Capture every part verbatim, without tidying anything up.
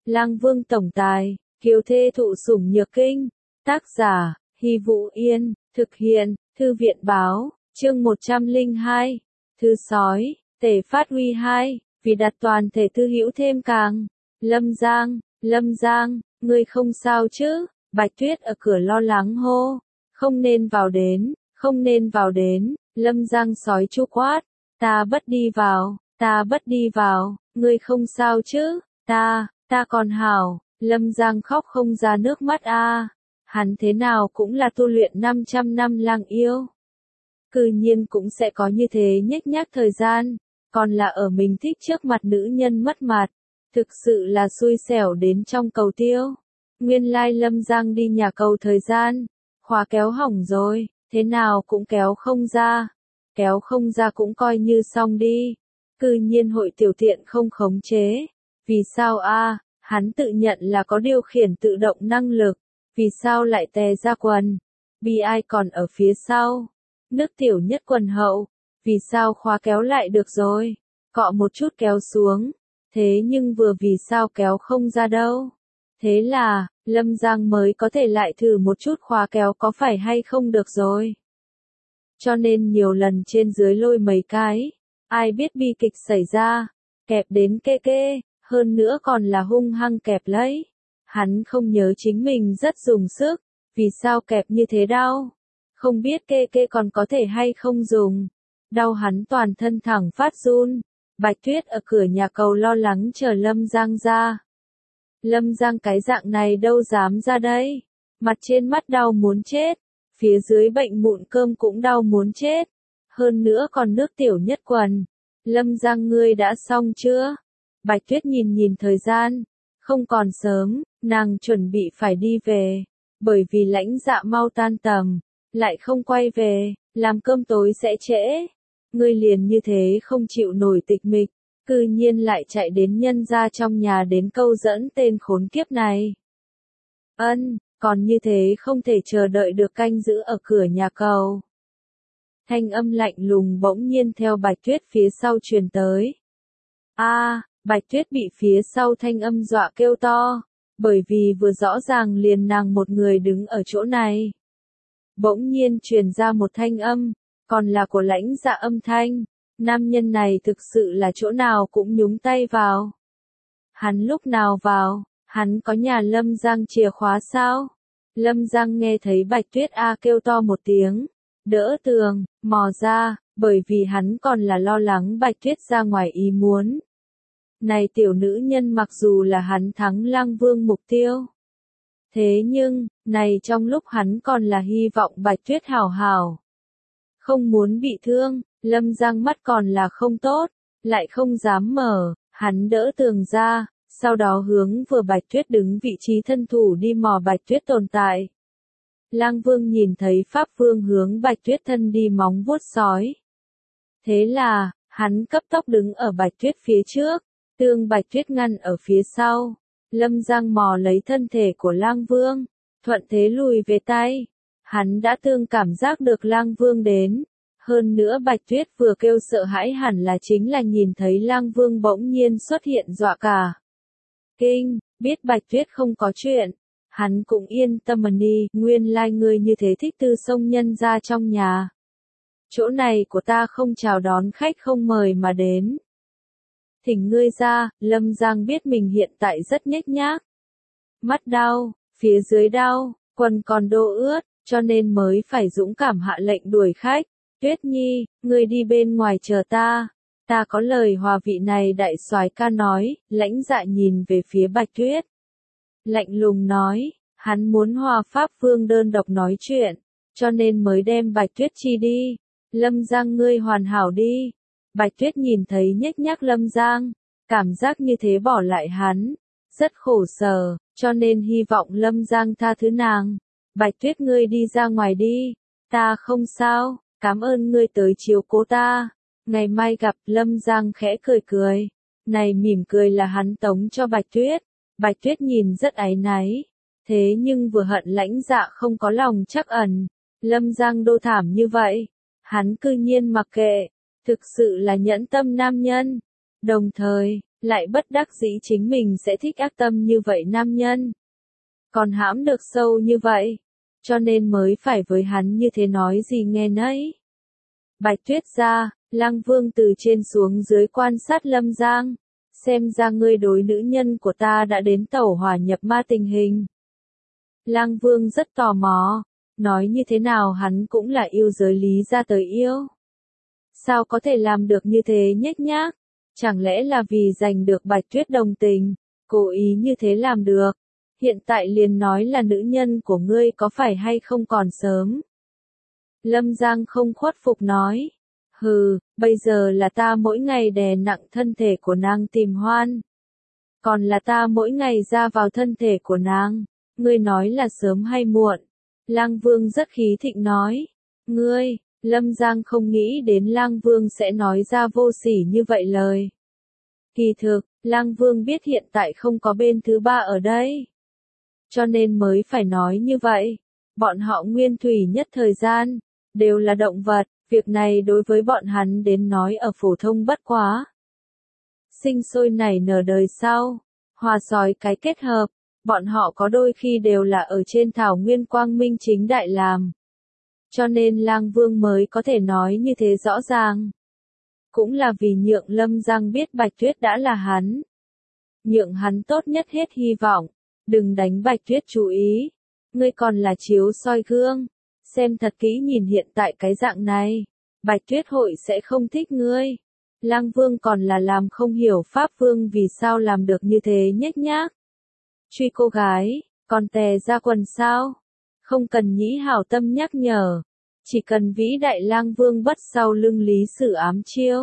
Lang Vương tổng tài, kiều thê thụ sủng nhược kinh. Tác giả, Hy Vũ Yên, thực hiện, Thư viện báo, chương một trăm lẻ hai. Thư sói, tể phát huy hai, vì đặt toàn thể thư hữu thêm càng. Lâm Giang, Lâm Giang, ngươi không sao chứ? Bạch Tuyết ở cửa lo lắng hô. Không nên vào đến, không nên vào đến. Lâm Giang sói chu quát. Ta bất đi vào, ta bất đi vào, ngươi không sao chứ? Ta, ta còn hảo. Lâm Giang khóc không ra nước mắt a. Hắn thế nào cũng là tu luyện năm trăm năm lang yêu. Cư nhiên cũng sẽ có như thế nhếch nhác thời gian, còn là ở mình thích trước mặt nữ nhân mất mặt. Thực sự là xui xẻo đến trong cầu tiêu. Nguyên lai Lâm Giang đi nhà cầu thời gian, khóa kéo hỏng rồi, thế nào cũng kéo không ra. Kéo không ra cũng coi như xong đi. Cư nhiên hội tiểu tiện không khống chế. Vì sao a? Hắn tự nhận là có điều khiển tự động năng lực. Vì sao lại tè ra quần? Bi ai còn ở phía sau? Nước tiểu nhất quần hậu. Vì sao khóa kéo lại được rồi? Cọ một chút kéo xuống. Thế nhưng vừa vì sao kéo không ra đâu? Thế là, Lâm Giang mới có thể lại thử một chút khóa kéo có phải hay không được rồi. Cho nên nhiều lần trên dưới lôi mấy cái. Ai biết bi kịch xảy ra. Kẹp đến kê kê. Hơn nữa còn là hung hăng kẹp lấy. Hắn không nhớ chính mình rất dùng sức. Vì sao kẹp như thế đau? Không biết kê kê còn có thể hay không dùng. Đau hắn toàn thân thẳng phát run. Bạch Tuyết ở cửa nhà cầu lo lắng chờ Lâm Giang ra. Lâm Giang cái dạng này đâu dám ra đây. Mặt trên mắt đau muốn chết. Phía dưới bệnh mụn cơm cũng đau muốn chết. Hơn nữa còn nước tiểu nhất quần. Lâm Giang ngươi đã xong chưa? Bạch Tuyết nhìn nhìn thời gian. Không còn sớm, nàng chuẩn bị phải đi về. Bởi vì lãnh dạ mau tan tầm. Lại không quay về, làm cơm tối sẽ trễ. Ngươi liền như thế không chịu nổi tịch mịch. Cư nhiên lại chạy đến nhân gia trong nhà đến câu dẫn tên khốn kiếp này. Ân, còn như thế không thể chờ đợi được canh giữ ở cửa nhà cầu. Thanh âm lạnh lùng bỗng nhiên theo Bạch Tuyết phía sau truyền tới. A, Bạch Tuyết bị phía sau thanh âm dọa kêu to, bởi vì vừa rõ ràng liền nàng một người đứng ở chỗ này. Bỗng nhiên truyền ra một thanh âm, còn là của lãnh dạ âm thanh. Nam nhân này thực sự là chỗ nào cũng nhúng tay vào. Hắn lúc nào vào, hắn có nhà Lâm Giang chìa khóa sao? Lâm Giang nghe thấy Bạch Tuyết A kêu to một tiếng, đỡ tường, mò ra, bởi vì hắn còn là lo lắng Bạch Tuyết ra ngoài ý muốn. Này tiểu nữ nhân mặc dù là hắn thắng Lang Vương mục tiêu. Thế nhưng, này trong lúc hắn còn là hy vọng Bạch Tuyết hảo hảo. Không muốn bị thương, Lâm Giang mắt còn là không tốt, lại không dám mở, hắn đỡ tường ra, sau đó hướng vừa Bạch Tuyết đứng vị trí thân thủ đi mò Bạch Tuyết tồn tại. Lang Vương nhìn thấy Pháp Vương hướng Bạch Tuyết thân đi móng vuốt sói. Thế là, hắn cấp tốc đứng ở Bạch Tuyết phía trước, tương Bạch Tuyết ngăn ở phía sau. Lâm Giang mò lấy thân thể của Lang Vương, thuận thế lùi về tay. Hắn đã tương cảm giác được Lang Vương đến. Hơn nữa Bạch Tuyết vừa kêu sợ hãi hẳn là chính là nhìn thấy Lang Vương bỗng nhiên xuất hiện dọa cả. Kinh, biết Bạch Tuyết không có chuyện. Hắn cũng yên tâm đi, nguyên lai ngươi như thế thích tư sông nhân ra trong nhà. Chỗ này của ta không chào đón khách không mời mà đến. Thỉnh ngươi ra, Lâm Giang biết mình hiện tại rất nhếch nhác. Mắt đau, phía dưới đau, quần còn đô ướt, cho nên mới phải dũng cảm hạ lệnh đuổi khách. Tuyết Nhi, ngươi đi bên ngoài chờ ta. Ta có lời hòa vị này đại soái ca nói, lãnh dạ nhìn về phía Bạch Tuyết. Lạnh lùng nói, hắn muốn hòa Pháp Vương đơn độc nói chuyện, cho nên mới đem Bạch Tuyết chi đi. Lâm Giang ngươi hoàn hảo đi. Bạch Tuyết nhìn thấy nhếch nhác Lâm Giang, cảm giác như thế bỏ lại hắn, rất khổ sở, cho nên hy vọng Lâm Giang tha thứ nàng. Bạch Tuyết ngươi đi ra ngoài đi, ta không sao, cảm ơn ngươi tới chiếu cố ta. Ngày mai gặp. Lâm Giang khẽ cười cười, này mỉm cười là hắn tống cho Bạch Tuyết. Bạch Tuyết nhìn rất áy náy, thế nhưng vừa hận lãnh dạ không có lòng trắc ẩn. Lâm Giang đô thảm như vậy, hắn cư nhiên mặc kệ. Thực sự là nhẫn tâm nam nhân. Đồng thời, lại bất đắc dĩ chính mình sẽ thích ác tâm như vậy nam nhân. Còn hãm được sâu như vậy, cho nên mới phải với hắn như thế nói gì nghe nấy. Bạch Tuyết ra, Lăng Vương từ trên xuống dưới quan sát Lâm Giang, xem ra ngươi đối nữ nhân của ta đã đến tẩu hỏa nhập ma tình hình. Lăng Vương rất tò mò, nói như thế nào hắn cũng là yêu giới Lý ra tới yêu. Sao có thể làm được như thế nhếch nhác? Chẳng lẽ là vì giành được Bạch Tuyết đồng tình, cố ý như thế làm được? Hiện tại liền nói là nữ nhân của ngươi có phải hay không còn sớm? Lâm Giang không khuất phục nói. Hừ, bây giờ là ta mỗi ngày đè nặng thân thể của nàng tìm hoan. Còn là ta mỗi ngày ra vào thân thể của nàng. Ngươi nói là sớm hay muộn? Lang Vương rất khí thịnh nói. Ngươi, Lâm Giang không nghĩ đến Lang Vương sẽ nói ra vô sỉ như vậy lời. Kỳ thực, Lang Vương biết hiện tại không có bên thứ ba ở đây. Cho nên mới phải nói như vậy. Bọn họ nguyên thủy nhất thời gian, đều là động vật, việc này đối với bọn hắn đến nói ở phổ thông bất quá. Sinh sôi nảy nở đời sau, hòa sói cái kết hợp, bọn họ có đôi khi đều là ở trên thảo nguyên quang minh chính đại làm. Cho nên Lang Vương mới có thể nói như thế rõ ràng. Cũng là vì nhượng Lâm Giang biết Bạch Tuyết đã là hắn. Nhượng hắn tốt nhất hết hy vọng, đừng đánh Bạch Tuyết chú ý. Ngươi còn là chiếu soi gương, xem thật kỹ nhìn hiện tại cái dạng này, Bạch Tuyết hội sẽ không thích ngươi. Lang Vương còn là làm không hiểu Pháp Vương vì sao làm được như thế nhếch nhác. Truy cô gái, còn tè ra quần sao? Không cần nhĩ hảo tâm nhắc nhở, chỉ cần vĩ đại Lang Vương bất sau lưng lý sử ám chiêu.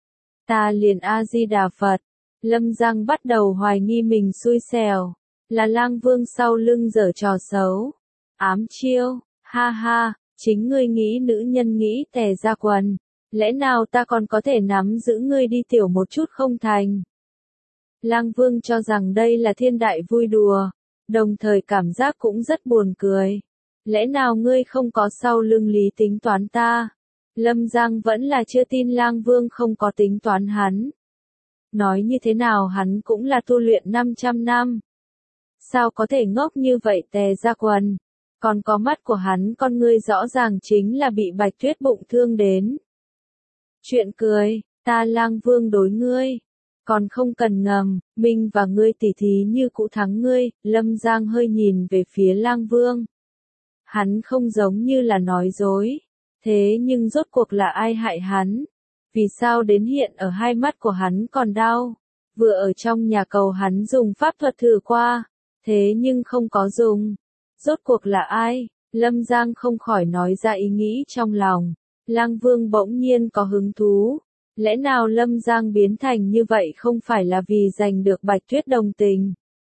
Ta liền A-di-đà Phật, Lâm Giang bắt đầu hoài nghi mình xui xẻo, là Lang Vương sau lưng giở trò xấu. Ám chiêu, ha ha, chính ngươi nghĩ nữ nhân nghĩ tè ra quần, lẽ nào ta còn có thể nắm giữ ngươi đi tiểu một chút không thành? Lang Vương cho rằng đây là thiên đại vui đùa, đồng thời cảm giác cũng rất buồn cười. Lẽ nào ngươi không có sau lưng lý tính toán ta? Lâm Giang vẫn là chưa tin Lang Vương không có tính toán hắn. Nói như thế nào hắn cũng là tu luyện năm trăm năm. Sao có thể ngốc như vậy tè ra quần? Còn có mắt của hắn con ngươi rõ ràng chính là bị Bạch Tuyết bụng thương đến. Chuyện cười, ta Lang Vương đối ngươi. Còn không cần ngầm, mình và ngươi tỉ thí như cũ thắng ngươi. Lâm Giang hơi nhìn về phía Lang Vương. Hắn không giống như là nói dối. Thế nhưng rốt cuộc là ai hại hắn? Vì sao đến hiện ở hai mắt của hắn còn đau? Vừa ở trong nhà cầu hắn dùng pháp thuật thử qua, thế nhưng không có dùng. Rốt cuộc là ai? Lâm Giang không khỏi nói ra ý nghĩ trong lòng. Lang Vương bỗng nhiên có hứng thú. Lẽ nào Lâm Giang biến thành như vậy không phải là vì giành được Bạch Tuyết đồng tình?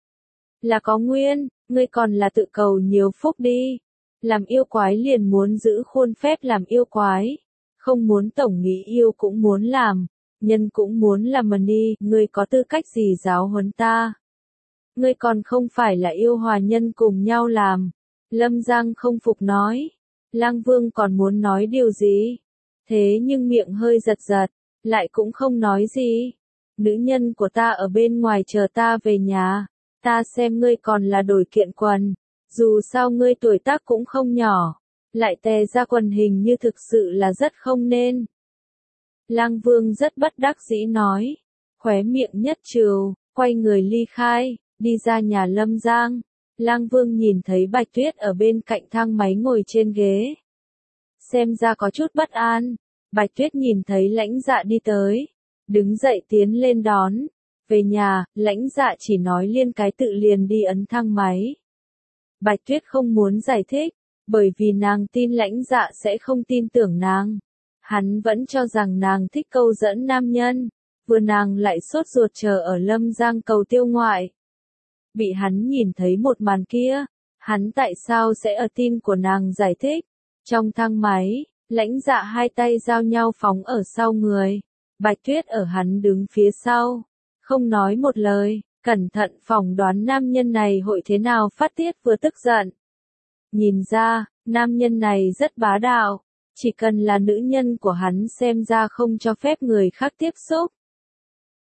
Là có nguyên, ngươi còn là tự cầu nhiều phúc đi. Làm yêu quái liền muốn giữ khuôn phép làm yêu quái. Không muốn tổng nghĩ yêu cũng muốn làm, nhân cũng muốn làm mà đi, ngươi có tư cách gì giáo huấn ta? Ngươi còn không phải là yêu hòa nhân cùng nhau làm. Lâm Giang không phục nói. Lang Vương còn muốn nói điều gì? Thế nhưng miệng hơi giật giật, lại cũng không nói gì. Nữ nhân của ta ở bên ngoài chờ ta về nhà, ta xem ngươi còn là đổi kiện quần. Dù sao ngươi tuổi tác cũng không nhỏ, lại tè ra quần hình như thực sự là rất không nên. Lang Vương rất bất đắc dĩ nói, khóe miệng nhất trừ, quay người ly khai, đi ra nhà Lâm Giang. Lang Vương nhìn thấy Bạch Tuyết ở bên cạnh thang máy ngồi trên ghế. Xem ra có chút bất an, Bạch Tuyết nhìn thấy Lãnh Dạ đi tới, đứng dậy tiến lên đón. Về nhà, Lãnh Dạ chỉ nói liên cái tự liền đi ấn thang máy. Bạch Tuyết không muốn giải thích, bởi vì nàng tin Lãnh Dạ sẽ không tin tưởng nàng. Hắn vẫn cho rằng nàng thích câu dẫn nam nhân, vừa nàng lại sốt ruột chờ ở Lâm Giang cầu tiêu ngoại. Bị hắn nhìn thấy một màn kia, hắn tại sao sẽ ở tin của nàng giải thích? Trong thang máy, Lãnh Dạ hai tay giao nhau phóng ở sau người, Bạch Tuyết ở hắn đứng phía sau, không nói một lời, cẩn thận phỏng đoán nam nhân này hội thế nào phát tiết vừa tức giận. Nhìn ra, nam nhân này rất bá đạo, chỉ cần là nữ nhân của hắn xem ra không cho phép người khác tiếp xúc.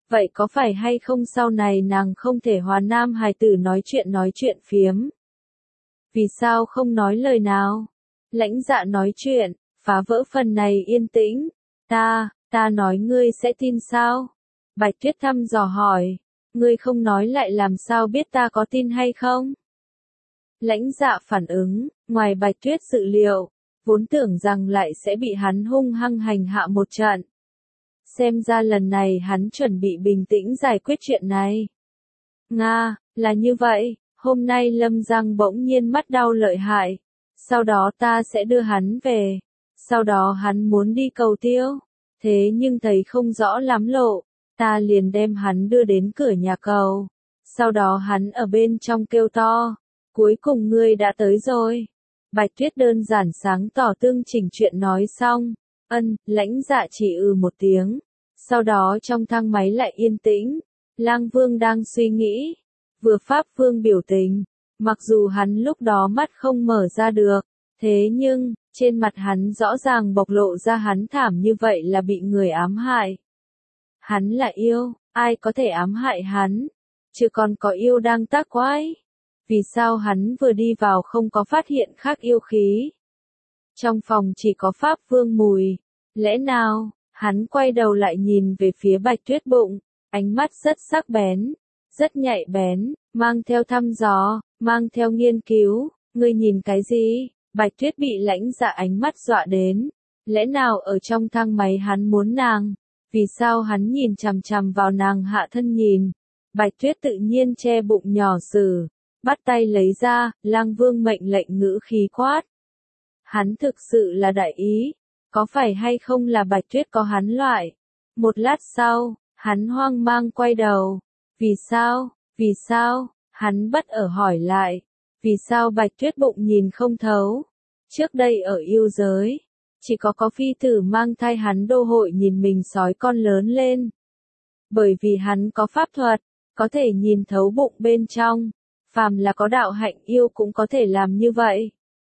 vậy có phải hay không sau này nàng không thể hòa nam hài tử nói chuyện nói chuyện phiếm? Vì sao không nói lời nào? Lãnh Dạ nói chuyện, phá vỡ phần này yên tĩnh. Ta, ta nói ngươi sẽ tin sao? Bạch Tuyết thăm dò hỏi, ngươi không nói lại làm sao biết ta có tin hay không? Lãnh Dạ phản ứng, ngoài Bạch Tuyết dự liệu, vốn tưởng rằng lại sẽ bị hắn hung hăng hành hạ một trận. Xem ra lần này hắn chuẩn bị bình tĩnh giải quyết chuyện này. Nga, là như vậy, hôm nay Lâm Giang bỗng nhiên mắt đau lợi hại. Sau đó ta sẽ đưa hắn về. Sau đó hắn muốn đi cầu tiêu. Thế nhưng thấy không rõ lắm lộ. Ta liền đem hắn đưa đến cửa nhà cầu. Sau đó hắn ở bên trong kêu to. Cuối cùng ngươi đã tới rồi. Bạch Tuyết đơn giản sáng tỏ tương chỉnh chuyện nói xong. Ân, Lãnh Dạ chỉ ừ một tiếng. Sau đó trong thang máy lại yên tĩnh. Lang Vương đang suy nghĩ. Vừa Pháp Vương biểu tình. Mặc dù hắn lúc đó mắt không mở ra được. Thế nhưng, trên mặt hắn rõ ràng bộc lộ ra hắn thảm như vậy là bị người ám hại. Hắn là yêu, ai có thể ám hại hắn? Chứ còn có yêu đang tác quái. Vì sao hắn vừa đi vào không có phát hiện khác yêu khí? Trong phòng chỉ có Pháp Vương mùi. Lẽ nào, hắn quay đầu lại nhìn về phía Bạch Tuyết bụng, ánh mắt rất sắc bén, rất nhạy bén, mang theo thăm dò, mang theo nghiên cứu. Ngươi nhìn cái gì? Bạch Tuyết bị Lãnh Dạ ánh mắt dọa đến. Lẽ nào ở trong thang máy hắn muốn nàng? Vì sao hắn nhìn chằm chằm vào nàng hạ thân nhìn? Bạch Tuyết tự nhiên che bụng nhỏ sử, bắt tay lấy ra, Lang Vương mệnh lệnh ngữ khí quát. Hắn thực sự là đại ý, có phải hay không là Bạch Tuyết có hắn loại? Một lát sau, hắn hoang mang quay đầu. Vì sao? Vì sao? Hắn bất ở hỏi lại. Vì sao Bạch Tuyết bụng nhìn không thấu? Trước đây ở yêu giới, chỉ có có phi tử mang thai hắn đô hội nhìn mình sói con lớn lên. Bởi vì hắn có pháp thuật, có thể nhìn thấu bụng bên trong. Phàm là có đạo hạnh yêu cũng có thể làm như vậy.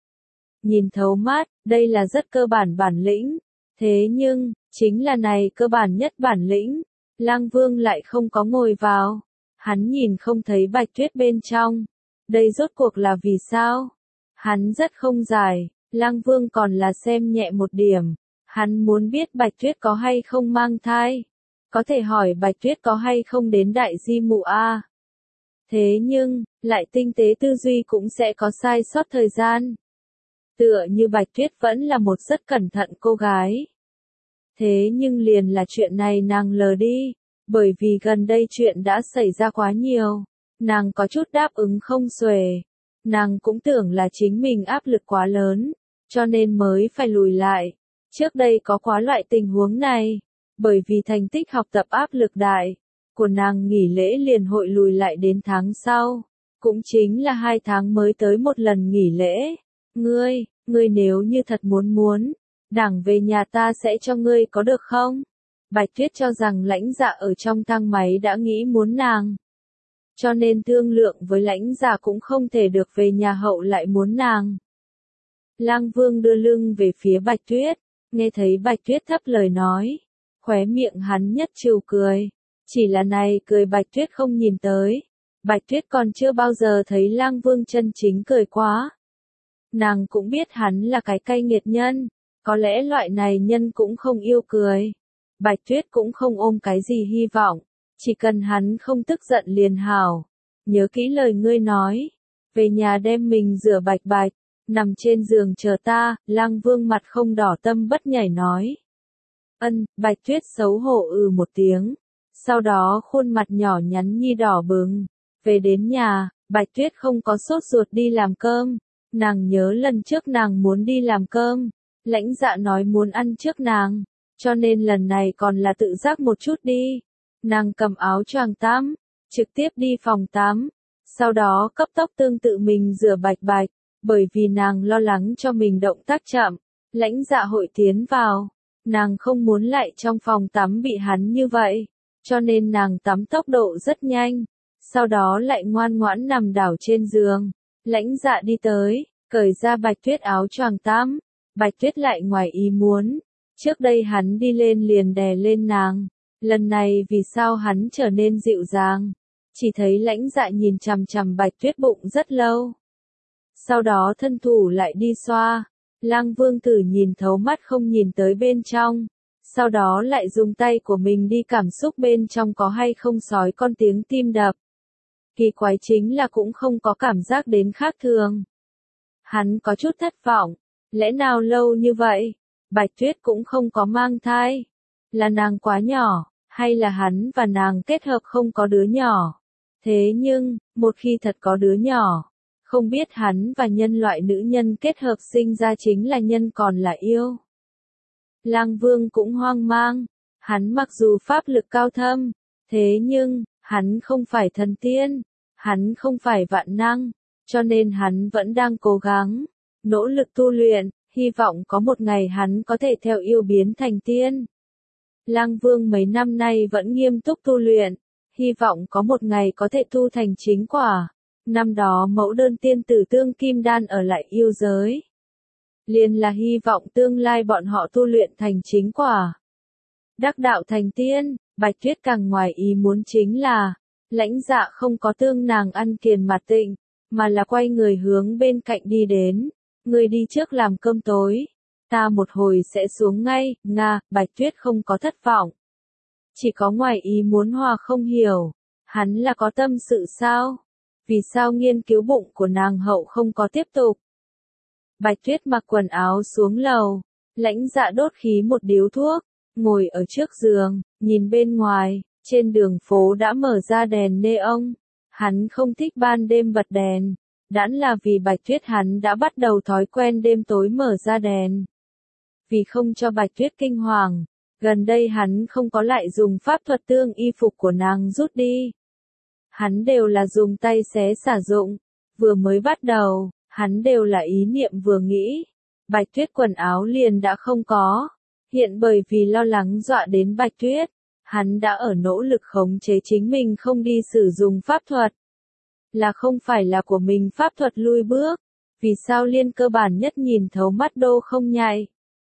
Nhìn thấu mắt, đây là rất cơ bản bản lĩnh. Thế nhưng, chính là này cơ bản nhất bản lĩnh. Lang Vương lại không có ngồi vào. Hắn nhìn không thấy Bạch Tuyết bên trong. Đây rốt cuộc là vì sao? Hắn rất không giải, Lang Vương còn là xem nhẹ một điểm. Hắn muốn biết Bạch Tuyết có hay không mang thai. Có thể hỏi Bạch Tuyết có hay không đến đại di mụ a. Thế nhưng, lại tinh tế tư duy cũng sẽ có sai sót thời gian. Tựa như Bạch Tuyết vẫn là một rất cẩn thận cô gái. Thế nhưng liền là chuyện này nàng lờ đi, bởi vì gần đây chuyện đã xảy ra quá nhiều. Nàng có chút đáp ứng không xuể. Nàng cũng tưởng là chính mình áp lực quá lớn, cho nên mới phải lùi lại. Trước đây có quá loại tình huống này, bởi vì thành tích học tập áp lực đại, của nàng nghỉ lễ liền hội lùi lại đến tháng sau. Cũng chính là hai tháng mới tới một lần nghỉ lễ. Ngươi, ngươi nếu như thật muốn muốn, đảng về nhà ta sẽ cho ngươi có được không? Bạch Tuyết cho rằng Lãnh Dạ ở trong thang máy đã nghĩ muốn nàng. Cho nên thương lượng với Lãnh Dạ cũng không thể được về nhà hậu lại muốn nàng. Lang Vương đưa lưng về phía Bạch Tuyết, nghe thấy Bạch Tuyết thấp lời nói. Khóe miệng hắn nhất trừ cười. Chỉ là này cười Bạch Tuyết không nhìn tới. Bạch Tuyết còn chưa bao giờ thấy Lang Vương chân chính cười quá. Nàng cũng biết hắn là cái cay nghiệt nhân. Có lẽ loại này nhân cũng không yêu cười. Bạch Tuyết cũng không ôm cái gì hy vọng. Chỉ cần hắn không tức giận liền hảo. Nhớ kỹ lời ngươi nói. Về nhà đem mình rửa bạch bạch. Nằm trên giường chờ ta. Lang Vương mặt không đỏ tâm bất nhảy nói. Ân, Bạch Tuyết xấu hổ ừ một tiếng. Sau đó khuôn mặt nhỏ nhắn nhi đỏ bừng. Về đến nhà, Bạch Tuyết không có sốt ruột đi làm cơm. Nàng nhớ lần trước nàng muốn đi làm cơm. Lãnh Dạ nói muốn ăn trước nàng. Cho nên lần này còn là tự giác một chút đi. Nàng cầm áo choàng tắm, trực tiếp đi phòng tắm. Sau đó cấp tốc tương tự mình rửa bạch bạch. Bởi vì nàng lo lắng cho mình động tác chậm. Lãnh Dạ hội tiến vào. Nàng không muốn lại trong phòng tắm bị hắn như vậy. Cho nên nàng tắm tốc độ rất nhanh. Sau đó lại ngoan ngoãn nằm đảo trên giường. Lãnh Dạ đi tới, cởi ra Bạch Tuyết áo choàng tắm. Bạch Tuyết lại ngoài ý muốn. Trước đây hắn đi lên liền đè lên nàng. Lần này vì sao hắn trở nên dịu dàng? Chỉ thấy Lãnh Dạ nhìn chằm chằm Bạch Tuyết bụng rất lâu. Sau đó thân thủ lại đi xoa. Lăng Vương Tử nhìn thấu mắt không nhìn tới bên trong. Sau đó lại dùng tay của mình đi cảm xúc bên trong có hay không sói con tiếng tim đập. Kỳ quái chính là cũng không có cảm giác đến khác thường. Hắn có chút thất vọng. Lẽ nào lâu như vậy, Bạch Tuyết cũng không có mang thai? Là nàng quá nhỏ, hay là hắn và nàng kết hợp không có đứa nhỏ? Thế nhưng, một khi thật có đứa nhỏ, không biết hắn và nhân loại nữ nhân kết hợp sinh ra chính là nhân còn là yêu. Lang Vương cũng hoang mang, hắn mặc dù pháp lực cao thâm, thế nhưng, hắn không phải thần tiên, hắn không phải vạn năng, cho nên hắn vẫn đang cố gắng, nỗ lực tu luyện, hy vọng có một ngày hắn có thể theo yêu biến thành tiên. Lang Vương mấy năm nay vẫn nghiêm túc tu luyện, hy vọng có một ngày có thể tu thành chính quả. Năm đó mẫu đơn tiên tử Tương Kim Đan ở lại yêu giới. Liền là hy vọng tương lai bọn họ tu luyện thành chính quả. Đắc đạo thành tiên, Bạch Tuyết càng ngoài ý muốn chính là, Lãnh Dạ không có tương nàng ăn kiền mặt tịnh, mà là quay người hướng bên cạnh đi đến. Người đi trước làm cơm tối. Ta một hồi sẽ xuống ngay, Nga, Bạch Tuyết không có thất vọng. Chỉ có ngoài ý muốn hòa không hiểu. Hắn là có tâm sự sao? Vì sao nghiên cứu bụng của nàng hậu không có tiếp tục? Bạch Tuyết mặc quần áo xuống lầu. Lãnh Dạ đốt khí một điếu thuốc. Ngồi ở trước giường, nhìn bên ngoài. Trên đường phố đã mở ra đèn neon. Hắn không thích ban đêm bật đèn. Đãn là vì Bạch Tuyết hắn đã bắt đầu thói quen đêm tối mở ra đèn. Vì không cho Bạch Tuyết kinh hoàng, gần đây hắn không có lại dùng pháp thuật tương y phục của nàng rút đi. Hắn đều là dùng tay xé xả dụng. Vừa mới bắt đầu, hắn đều là ý niệm vừa nghĩ. Bạch Tuyết quần áo liền đã không có. Hiện bởi vì lo lắng dọa đến Bạch Tuyết, hắn đã ở nỗ lực khống chế chính mình không đi sử dụng pháp thuật. Là không phải là của mình pháp thuật lui bước. Vì sao liên cơ bản nhất nhìn thấu mắt đô không nhạy?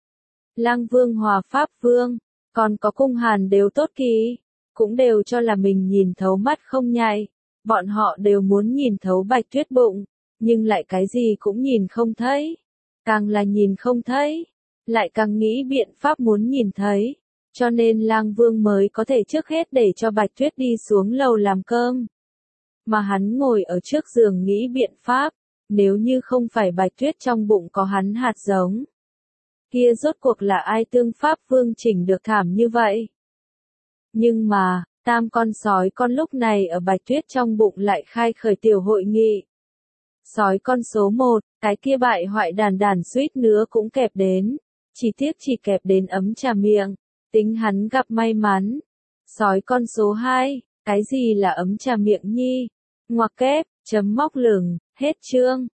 Lang Vương hòa Pháp Vương, còn có Cung Hàn đều tốt kỳ, cũng đều cho là mình nhìn thấu mắt không nhạy. Bọn họ đều muốn nhìn thấu Bạch Tuyết bụng, nhưng lại cái gì cũng nhìn không thấy. Càng là nhìn không thấy, lại càng nghĩ biện pháp muốn nhìn thấy. Cho nên Lang Vương mới có thể trước hết để cho Bạch Tuyết đi xuống lầu làm cơm. Mà hắn ngồi ở trước giường nghĩ biện pháp, nếu như không phải Bạch Tuyết trong bụng có hắn hạt giống. Kia rốt cuộc là ai tương Pháp Vương chỉnh được thảm như vậy? Nhưng mà, tam con sói con lúc này ở Bạch Tuyết trong bụng lại khai khởi tiểu hội nghị. Sói con số một, cái kia bại hoại đàn đàn suýt nữa cũng kẹp đến. Chỉ tiếc chỉ kẹp đến ấm trà miệng, tính hắn gặp may mắn. Sói con số hai, cái gì là ấm trà miệng nhi? Ngoặc kép, chấm móc lửng, hết chương.